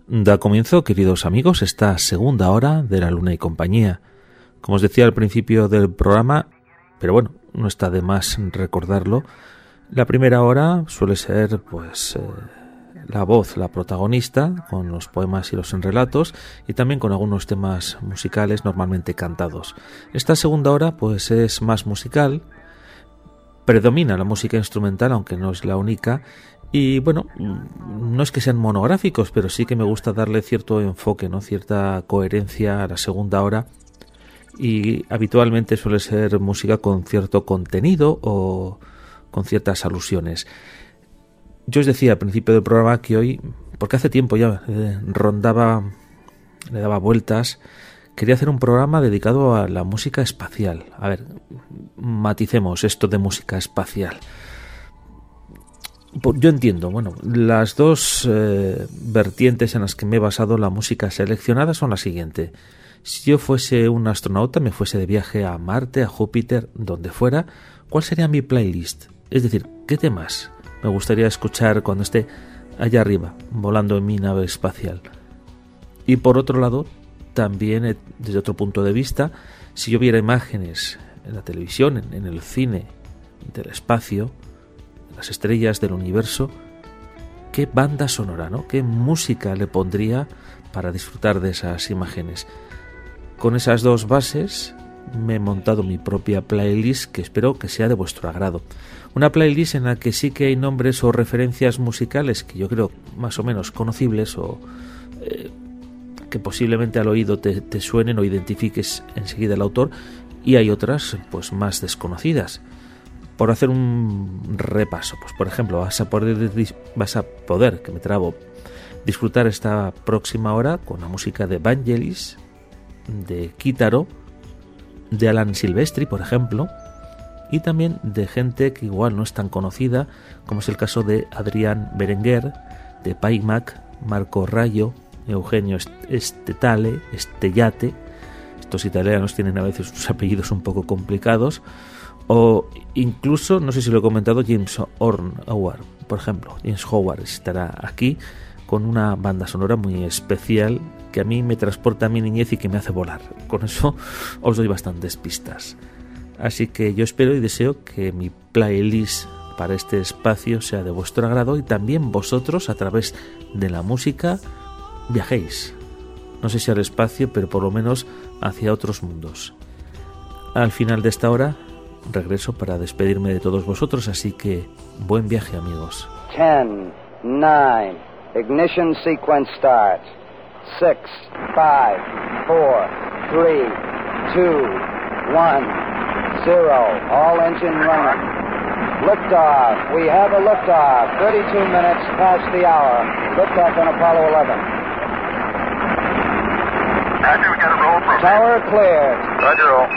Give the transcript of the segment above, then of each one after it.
Da comienzo, queridos amigos, esta segunda hora de La Luna y Compañía. Como os decía al principio del programa, pero bueno, no está de más recordarlo, la primera hora suele ser la voz, la protagonista, con los poemas y los relatos, y también con algunos temas musicales normalmente cantados. Esta segunda hora pues es más musical, predomina la música instrumental, aunque no es la única. Y bueno, no es que sean monográficos, pero sí que me gusta darle cierto enfoque, ¿no? Cierta coherencia a la segunda hora. Y habitualmente suele ser música con cierto contenido o con ciertas alusiones. Yo os decía al principio del programa que hoy, porque hace tiempo ya le daba vueltas, quería hacer un programa dedicado a la música espacial. A ver, maticemos esto de música espacial. Yo entiendo, las dos vertientes en las que me he basado la música seleccionada son la siguiente. Si yo fuese un astronauta, me fuese de viaje a Marte, a Júpiter, donde fuera, ¿cuál sería mi playlist? Es decir, ¿qué temas me gustaría escuchar cuando esté allá arriba, volando en mi nave espacial? Y por otro lado, también desde otro punto de vista, si yo viera imágenes en la televisión, en el cine del espacio, las estrellas del universo, ¿qué banda sonora, ¿no? ¿Qué música le pondría para disfrutar de esas imágenes? Con esas dos bases me he montado mi propia playlist que espero que sea de vuestro agrado. Una playlist en la que sí que hay nombres o referencias musicales que yo creo más o menos conocibles o que posiblemente al oído te suenen o identifiques enseguida el autor, y hay otras pues más desconocidas. Por hacer un repaso, pues por ejemplo, vas a poder, que me trabo, disfrutar esta próxima hora con la música de Vangelis, de Kitaro, de Alan Silvestri, por ejemplo, y también de gente que igual no es tan conocida, como es el caso de Adrián Berenguer, de Paimac, Marco Rayo, Eugenio Stellate. Estos italianos tienen a veces sus apellidos un poco complicados. O incluso, no sé si lo he comentado, James Howard, por ejemplo. James Howard estará aquí con una banda sonora muy especial que a mí me transporta a mi niñez y que me hace volar. Con eso os doy bastantes pistas. Así que yo espero y deseo que mi playlist para este espacio sea de vuestro agrado y también vosotros, a través de la música, viajéis. No sé si al espacio, pero por lo menos hacia otros mundos. Al final de esta hora regreso para despedirme de todos vosotros, así que buen viaje, amigos. 10, 9, ignition sequence starts. 6, 5, 4, 3, 2, 1, 0. All engine running. Liftoff. We have a liftoff. 32 minutes past the hour. Liftoff on Apollo 11. Roger, we got a roll from Tower cleared. Roger, roll.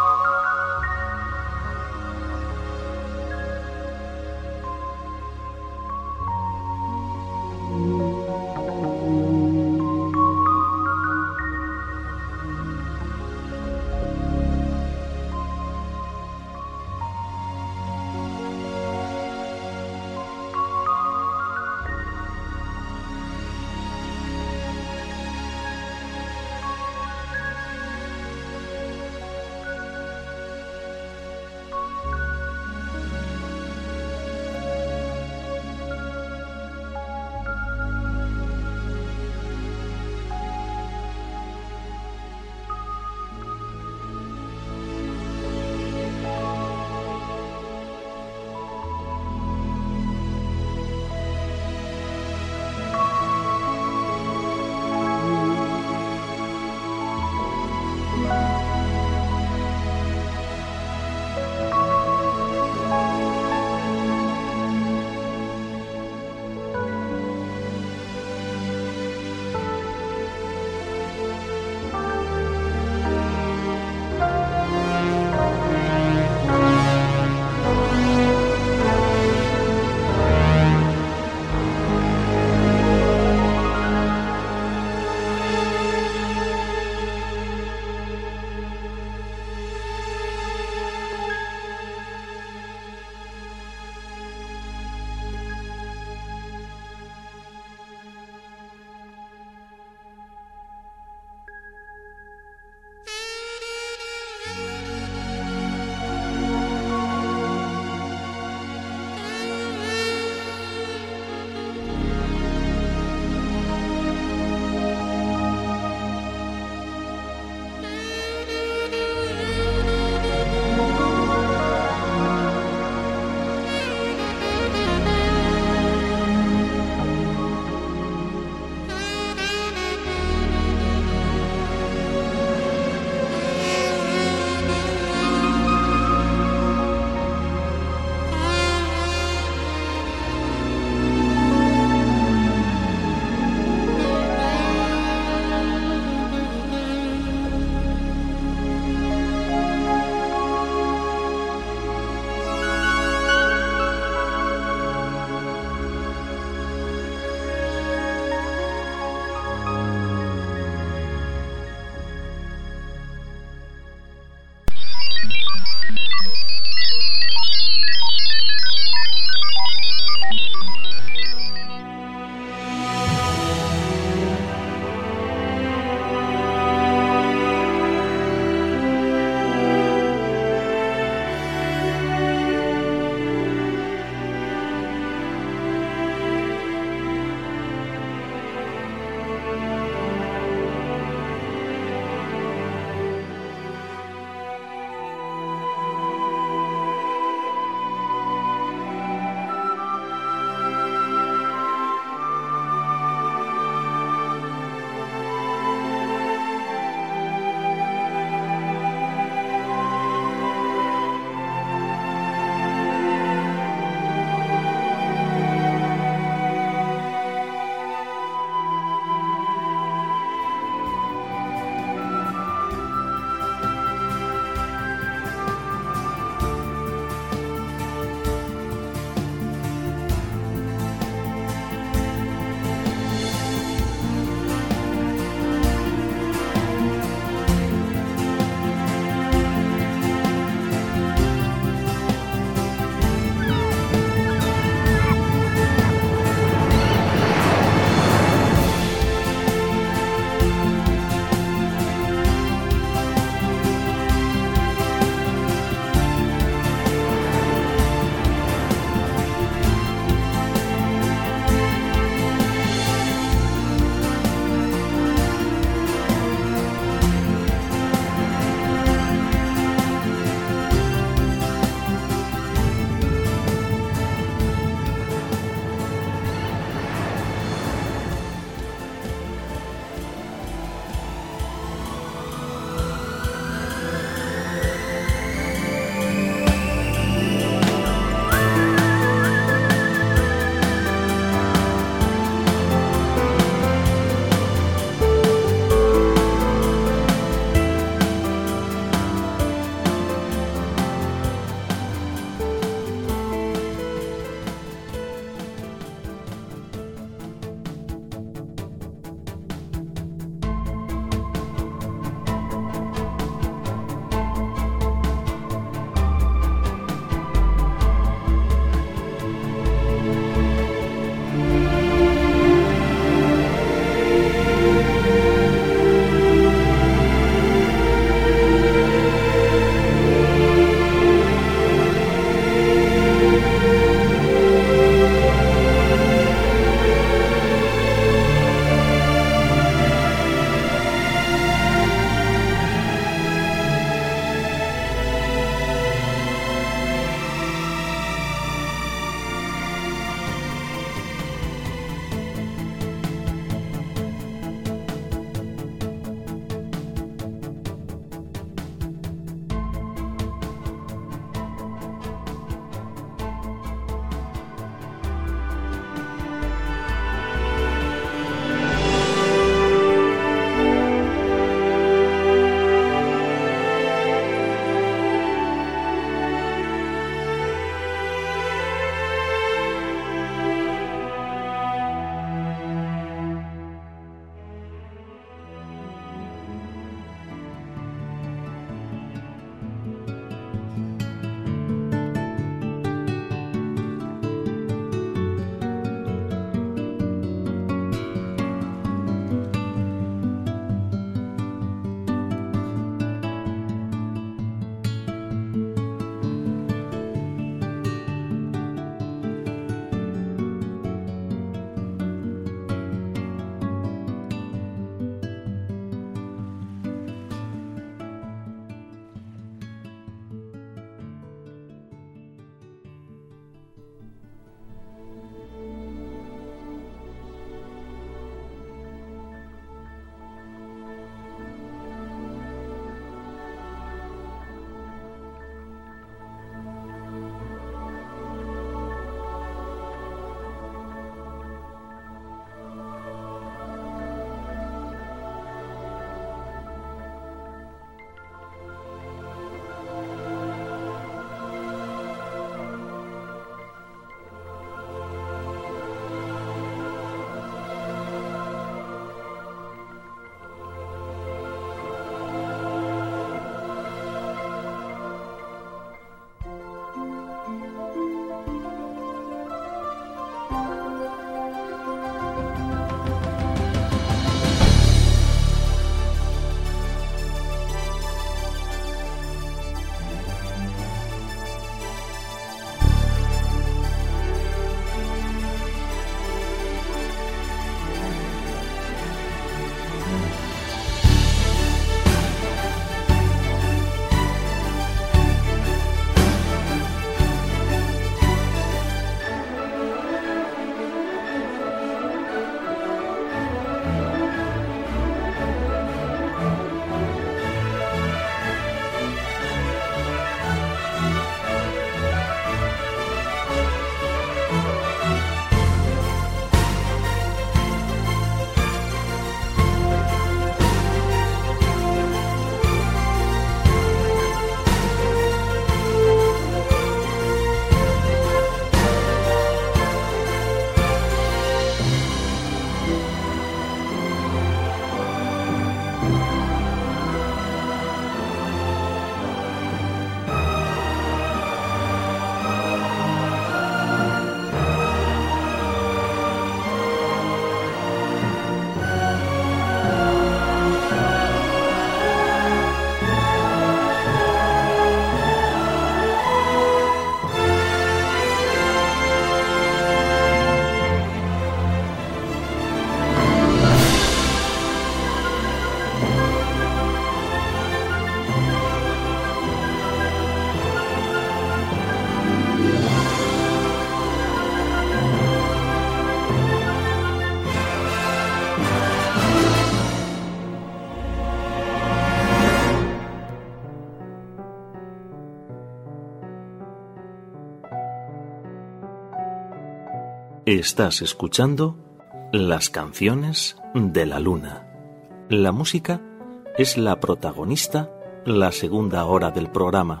Estás escuchando las canciones de la luna. La música es la protagonista la segunda hora del programa.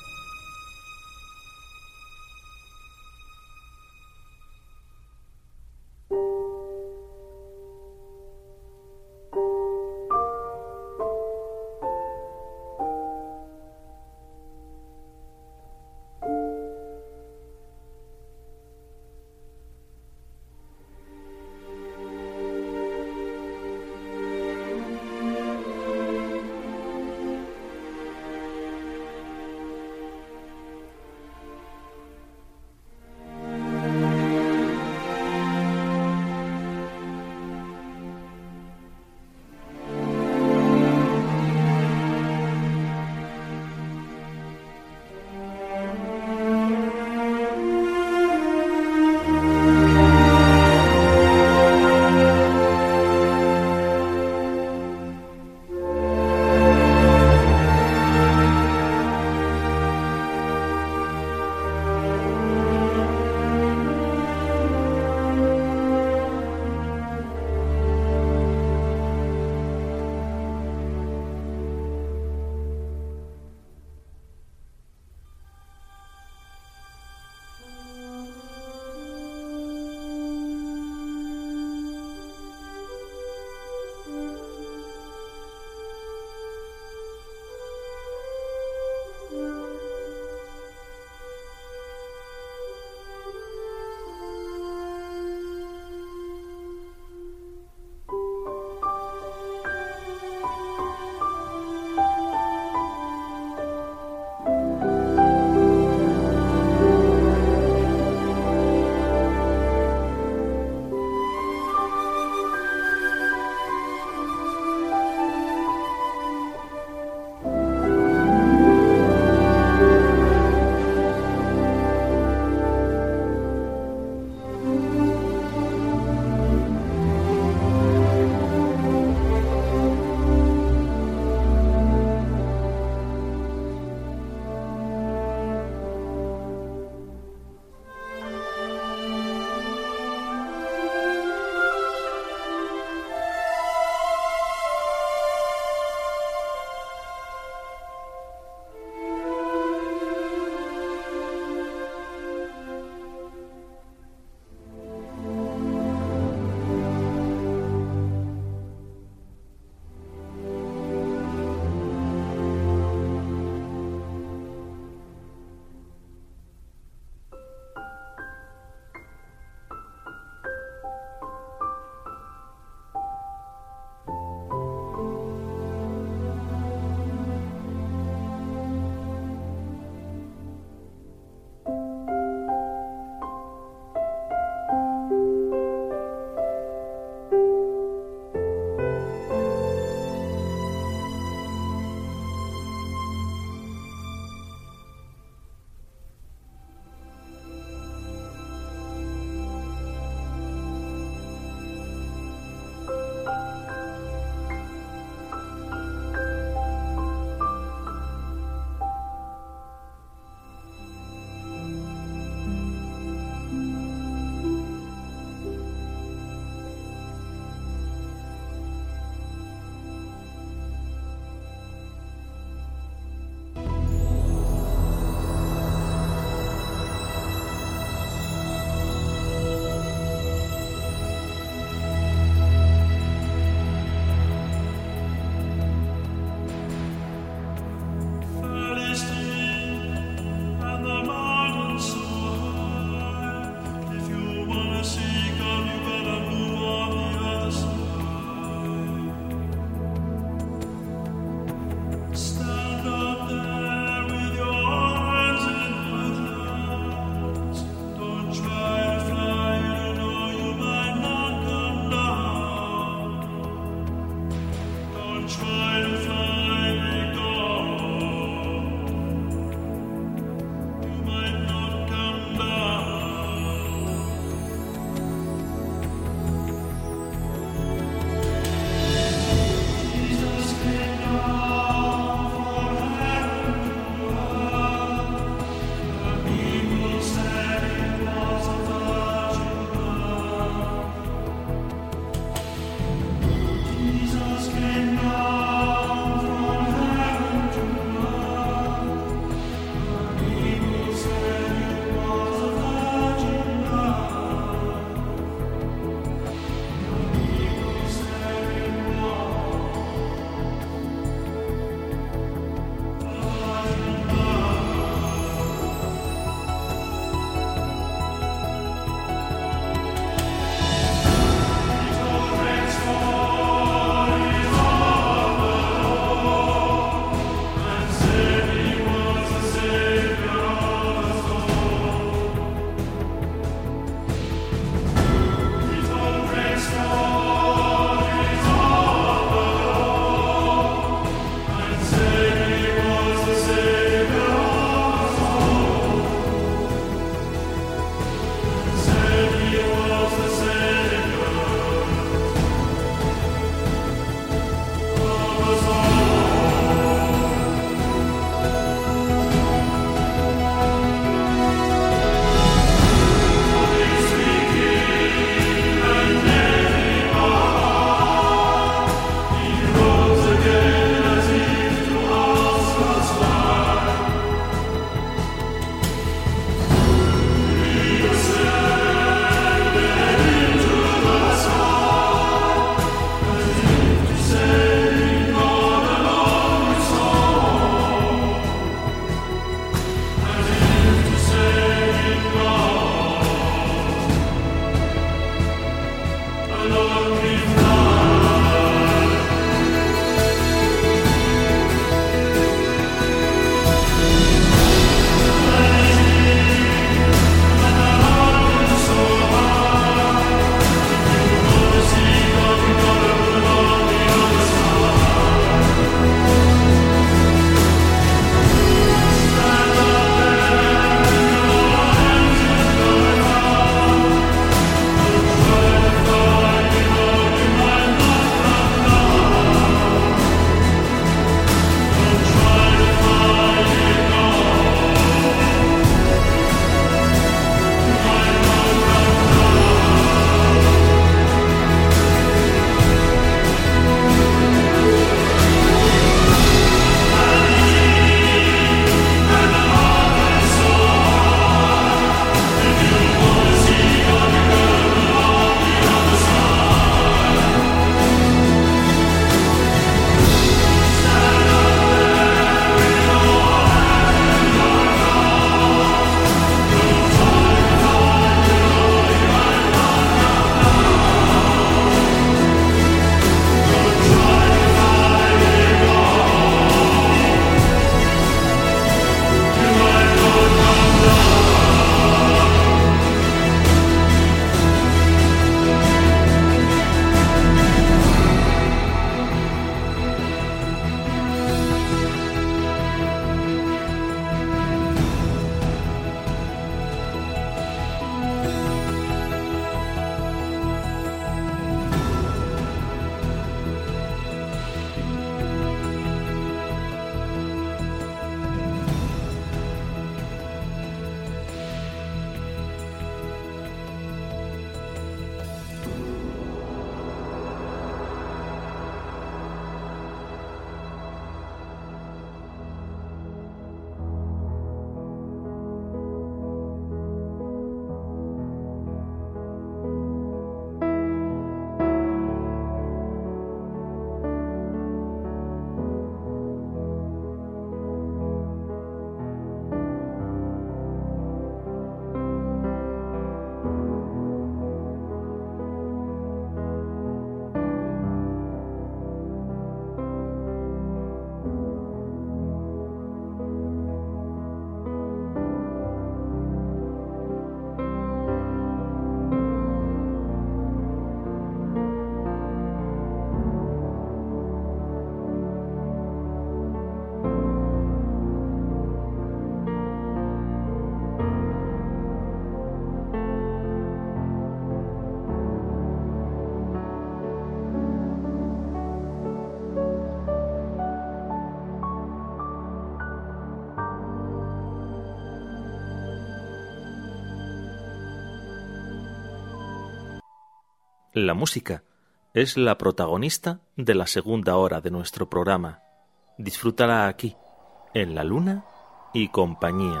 La música es la protagonista de la segunda hora de nuestro programa. Disfrútala aquí, en La Luna y Compañía.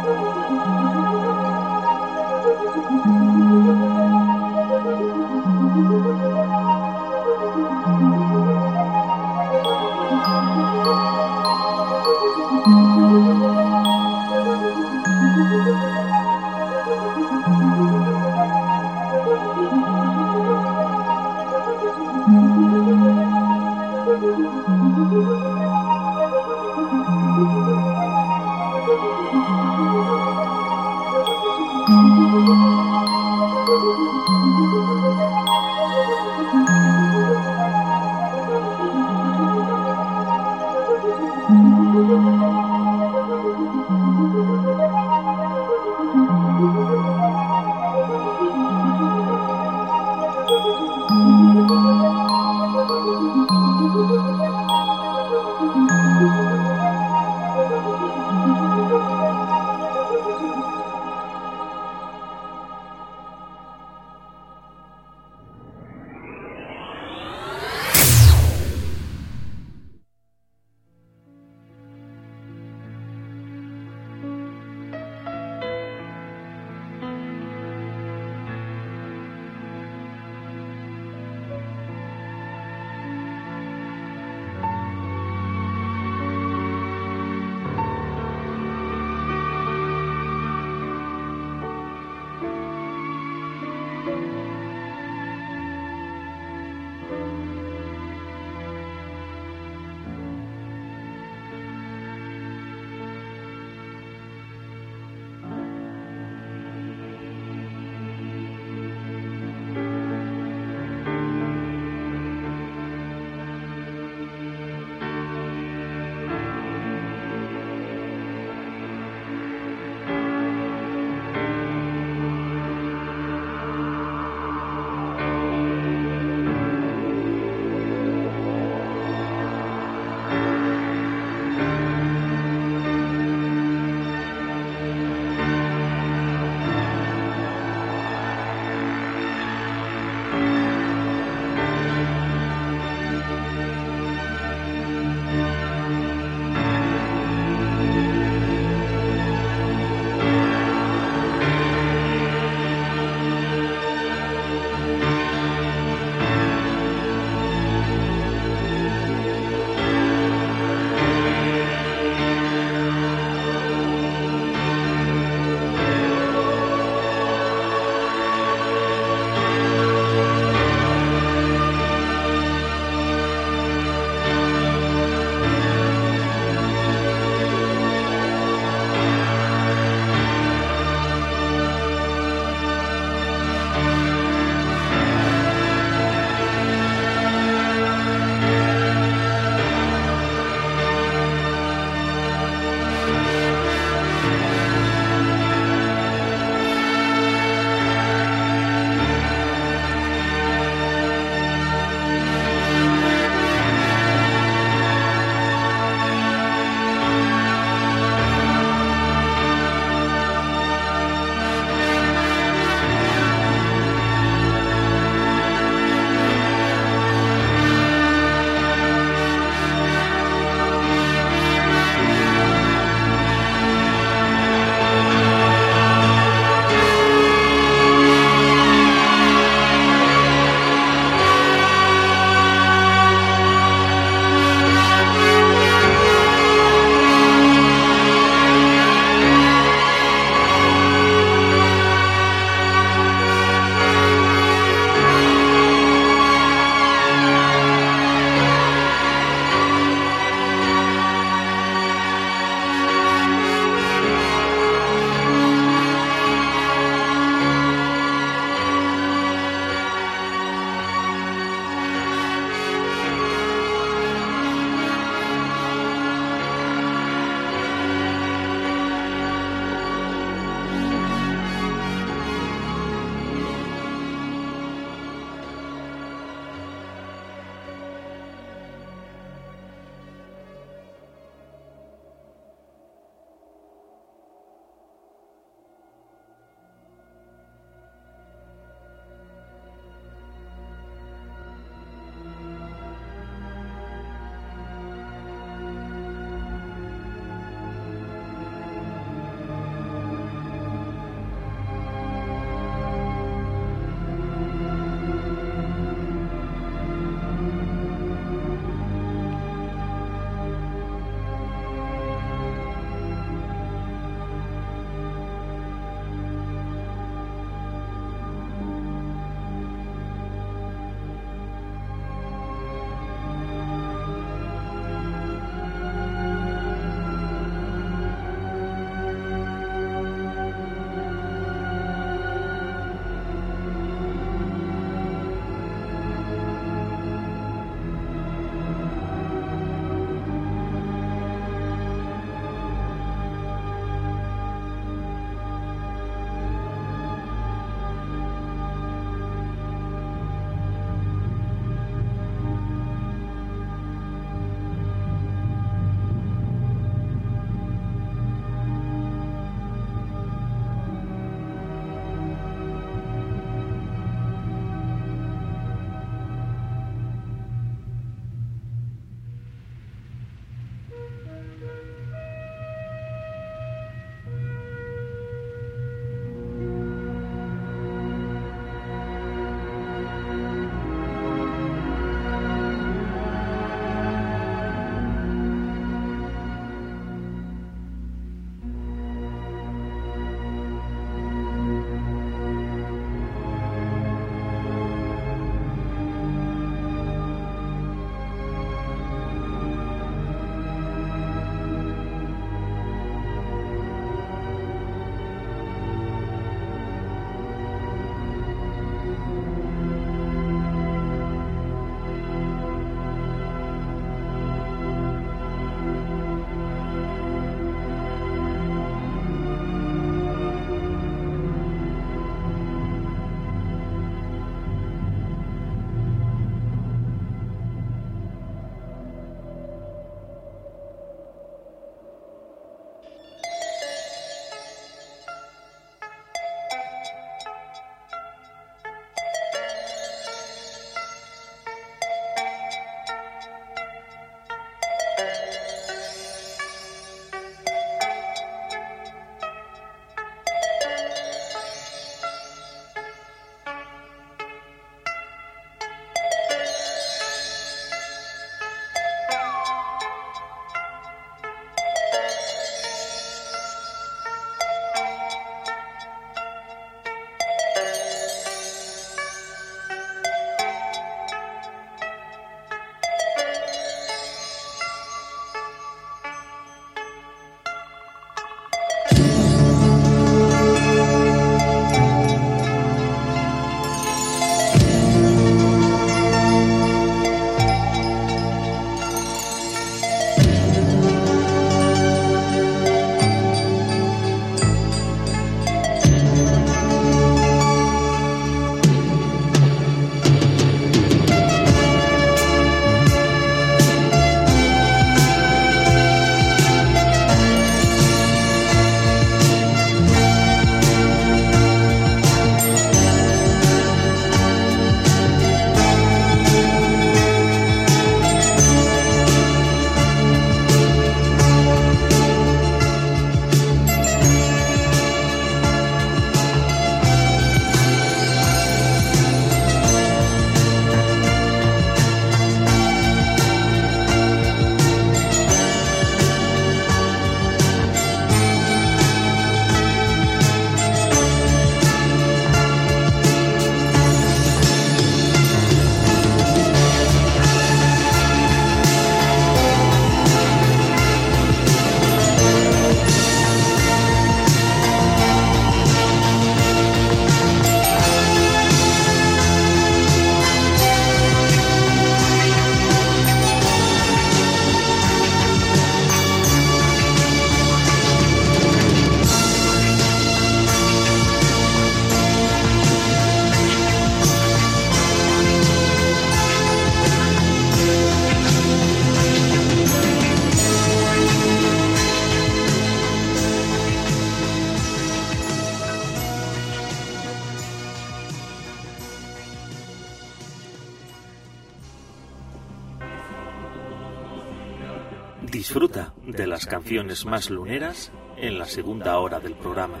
Disfruta de las canciones más luneras en la segunda hora del programa.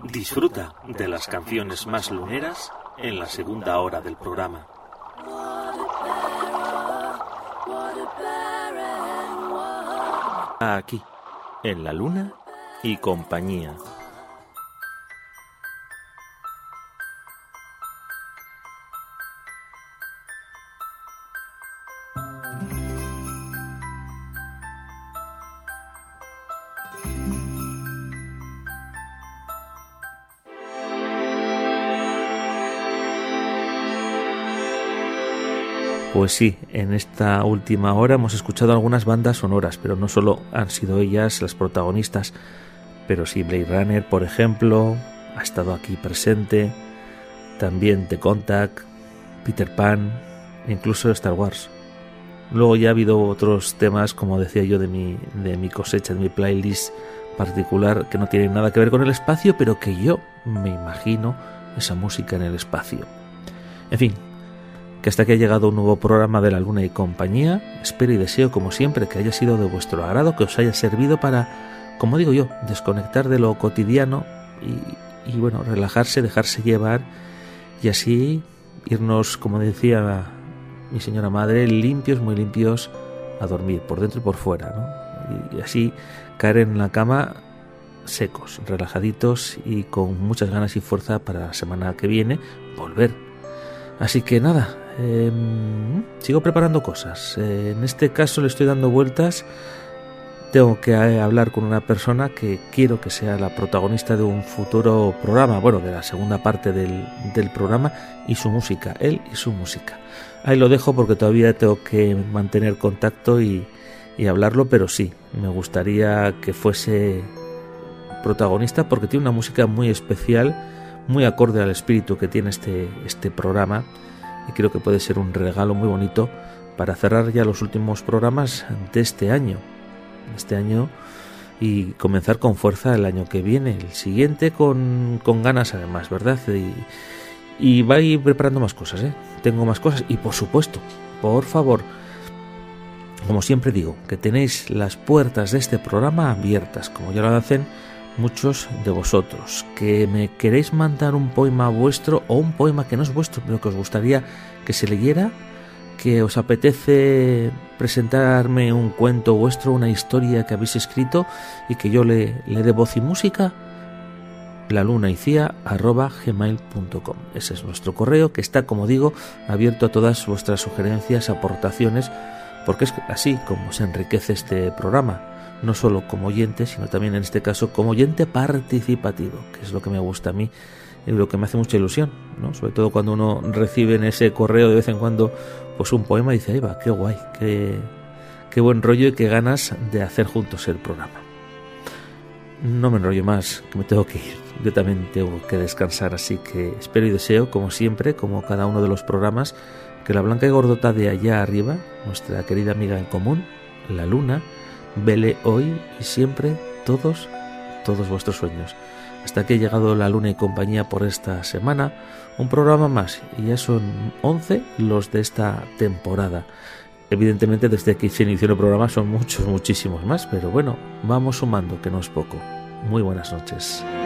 Disfruta de las canciones más luneras en la segunda hora del programa. Aquí, en La Luna y compañía. Pues sí, en esta última hora hemos escuchado algunas bandas sonoras, pero no solo han sido ellas las protagonistas, pero sí Blade Runner, por ejemplo, ha estado aquí presente, también The Contact, Peter Pan, e incluso Star Wars. Luego ya ha habido otros temas, como decía yo, de mi cosecha, de mi playlist particular, que no tienen nada que ver con el espacio, pero que yo me imagino esa música en el espacio. En fin, que hasta aquí ha llegado un nuevo programa de La Luna y compañía. Espero y deseo, como siempre, que haya sido de vuestro agrado, que os haya servido para, como digo yo, desconectar de lo cotidiano y bueno, relajarse, dejarse llevar y así irnos, como decía mi señora madre, limpios, muy limpios, a dormir, por dentro y por fuera, ¿no? Y así caer en la cama secos, relajaditos y con muchas ganas y fuerza para la semana que viene volver. Así que nada, sigo preparando cosas. En este caso le estoy dando vueltas. Tengo que hablar con una persona que quiero que sea la protagonista de un futuro programa, bueno, de la segunda parte del programa, y su música, él y su música. Ahí lo dejo porque todavía tengo que mantener contacto y hablarlo, pero sí, me gustaría que fuese protagonista porque tiene una música muy especial, muy acorde al espíritu que tiene este programa, y creo que puede ser un regalo muy bonito para cerrar ya los últimos programas de este año y comenzar con fuerza el año que viene, el siguiente con ganas además, ¿verdad? Y va a ir preparando más cosas, tengo más cosas y por supuesto, por favor, como siempre digo, que tenéis las puertas de este programa abiertas, como ya lo hacen muchos de vosotros, que me queréis mandar un poema vuestro o un poema que no es vuestro, pero que os gustaría que se leyera, que os apetece presentarme un cuento vuestro, una historia que habéis escrito y que yo le dé voz y música, lalunaicia@gmail.com. Ese es nuestro correo, que está, como digo, abierto a todas vuestras sugerencias, aportaciones, porque es así como se enriquece este programa, no solo como oyente, sino también en este caso como oyente participativo, que es lo que me gusta a mí y lo que me hace mucha ilusión, ¿no? Sobre todo cuando uno recibe en ese correo de vez en cuando pues un poema y dice, ahí va, qué guay, qué buen rollo y qué ganas de hacer juntos el programa. No me enrollo más, que me tengo que ir, yo también tengo que descansar, así que espero y deseo, como siempre, como cada uno de los programas, que la blanca y gordota de allá arriba, nuestra querida amiga en común, la luna, vele hoy y siempre todos vuestros sueños. Hasta aquí ha llegado La Luna y compañía por esta semana, un programa más, y ya son 11 los de esta temporada. Evidentemente desde que se inició el programa son muchísimos más, pero bueno, vamos sumando, que no es poco. Muy buenas noches.